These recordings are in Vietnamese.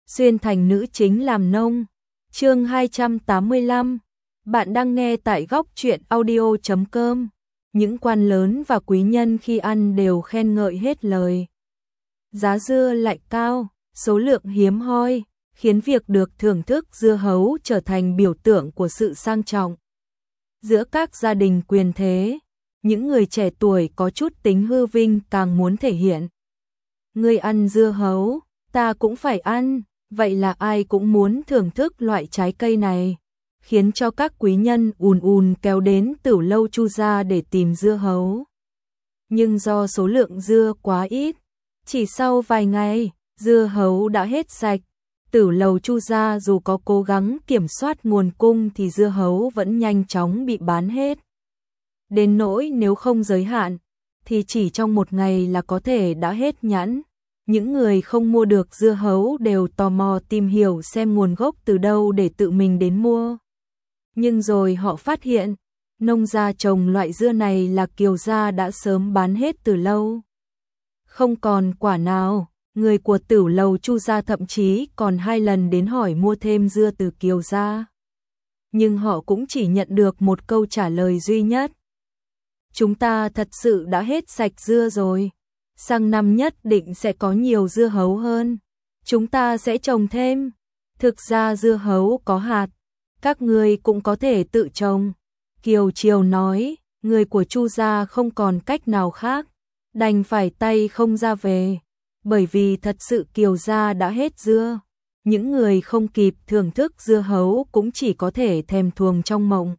xuyên thành nữ chính làm nông. Chương 285. Bạn đang nghe tại góc truyện audio.com. Những quan lớn và quý nhân khi ăn đều khen ngợi hết lời. Giá dưa lại cao, số lượng hiếm hoi, khiến việc được thưởng thức dưa hấu trở thành biểu tượng của sự sang trọng. Giữa các gia đình quyền thế, những người trẻ tuổi có chút tính hư vinh càng muốn thể hiện. Ngươi ăn dưa hấu, ta cũng phải ăn, vậy là ai cũng muốn thưởng thức loại trái cây này, khiến cho các quý nhân ùn ùn kéo đến Tửu lâu Chu gia để tìm dưa hấu. Nhưng do số lượng dưa quá ít, chỉ sau vài ngày, dưa hấu đã hết sạch. Tửu lầu Chu gia dù có cố gắng kiểm soát nguồn cung thì dưa hấu vẫn nhanh chóng bị bán hết. Đến nỗi nếu không giới hạn, thì chỉ trong một ngày là có thể đã hết nhãn. Những người không mua được dưa hấu đều tò mò tìm hiểu xem nguồn gốc từ đâu để tự mình đến mua. Nhưng rồi họ phát hiện, nông gia trồng loại dưa này là Kiều gia đã sớm bán hết từ lâu. Không còn quả nào, người của Tửu lầu Chu gia thậm chí còn 2 lần đến hỏi mua thêm dưa từ Kiều gia. Nhưng họ cũng chỉ nhận được một câu trả lời duy nhất. Chúng ta thật sự đã hết sạch dưa rồi. Sang năm nhất định sẽ có nhiều dưa hấu hơn. Chúng ta sẽ trồng thêm. Thực ra dưa hấu có hạt, các ngươi cũng có thể tự trồng. Kiều Triều nói, người của Chu gia không còn cách nào khác, đành phải tay không ra về. Bởi vì thật sự Kiều gia đã hết dưa. Những người không kịp thưởng thức dưa hấu cũng chỉ có thể thèm thuồng trong mộng.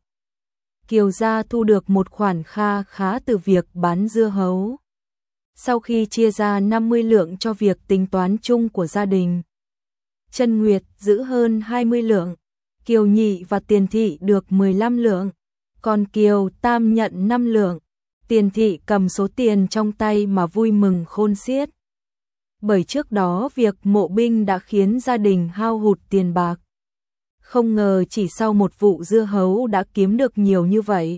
Kiều gia thu được một khoản kha khá từ việc bán dưa hấu. Sau khi chia ra 50 lượng cho việc tính toán chung của gia đình, Chân Nguyệt giữ hơn 20 lượng, Kiều Nhị và Tiền Thị được 15 lượng, còn Kiều Tam nhận 5 lượng. Tiền Thị cầm số tiền trong tay mà vui mừng khôn xiết. Bởi trước đó việc mộ binh đã khiến gia đình hao hụt tiền bạc. Không ngờ chỉ sau một vụ dưa hấu đã kiếm được nhiều như vậy.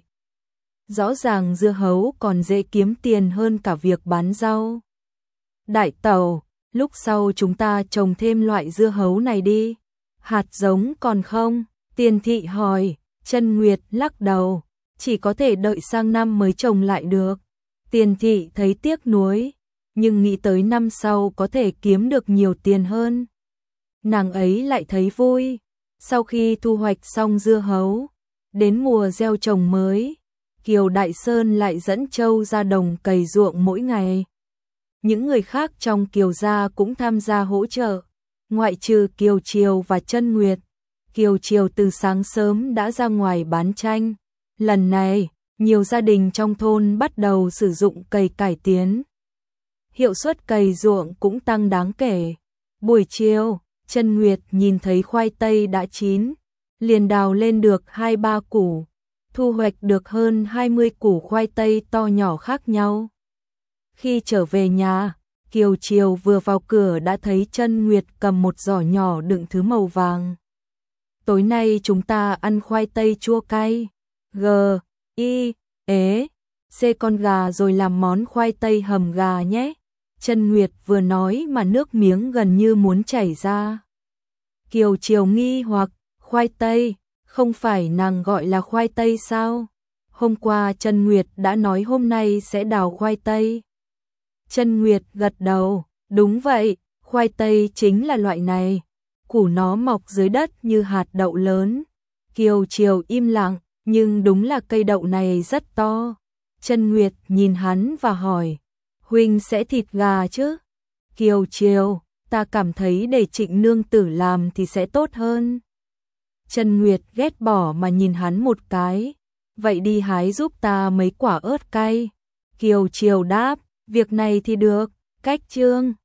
Rõ ràng dưa hấu còn dễ kiếm tiền hơn cả việc bán rau. Đại tẩu, lúc sau chúng ta trồng thêm loại dưa hấu này đi. Hạt giống còn không? Tiền Thị hỏi. Chân Nguyệt lắc đầu, chỉ có thể đợi sang năm mới trồng lại được. Tiền Thị thấy tiếc nuối, nhưng nghĩ tới năm sau có thể kiếm được nhiều tiền hơn. Nàng ấy lại thấy vui. Sau khi thu hoạch xong dưa hấu, đến mùa gieo trồng mới, Kiều Đại Sơn lại dẫn trâu ra đồng cày ruộng mỗi ngày. Những người khác trong Kiều gia cũng tham gia hỗ trợ, ngoại trừ Kiều Triều và Chân Nguyệt. Kiều Triều từ sáng sớm đã ra ngoài bán chanh. Lần này, nhiều gia đình trong thôn bắt đầu sử dụng cày cải tiến. Hiệu suất cày ruộng cũng tăng đáng kể. Buổi chiều, Chân Nguyệt nhìn thấy khoai tây đã chín, liền đào lên được 2-3 củ, thu hoạch được hơn 20 củ khoai tây to nhỏ khác nhau. Khi trở về nhà, Kiều Triều vừa vào cửa đã thấy Chân Nguyệt cầm một giỏ nhỏ đựng thứ màu vàng. Tối nay chúng ta ăn khoai tây chua cay, C con gà rồi làm món khoai tây hầm gà nhé. Chân Nguyệt vừa nói mà nước miếng gần như muốn chảy ra. Kiều Triều nghi hoặc, khoai tây, không phải nàng gọi là khoai tây sao? Hôm qua Chân Nguyệt đã nói hôm nay sẽ đào khoai tây. Chân Nguyệt gật đầu, đúng vậy, khoai tây chính là loại này. Củ nó mọc dưới đất như hạt đậu lớn. Kiều Triều im lặng, nhưng đúng là cây đậu này rất to. Chân Nguyệt nhìn hắn và hỏi, huynh sẽ thịt gà chứ? Kiều Triều, ta cảm thấy để Trịnh nương tử làm thì sẽ tốt hơn. Chân Nguyệt ghét bỏ mà nhìn hắn một cái, vậy đi hái giúp ta mấy quả ớt cay. Kiều Triều đáp, việc này thì được, cách chương.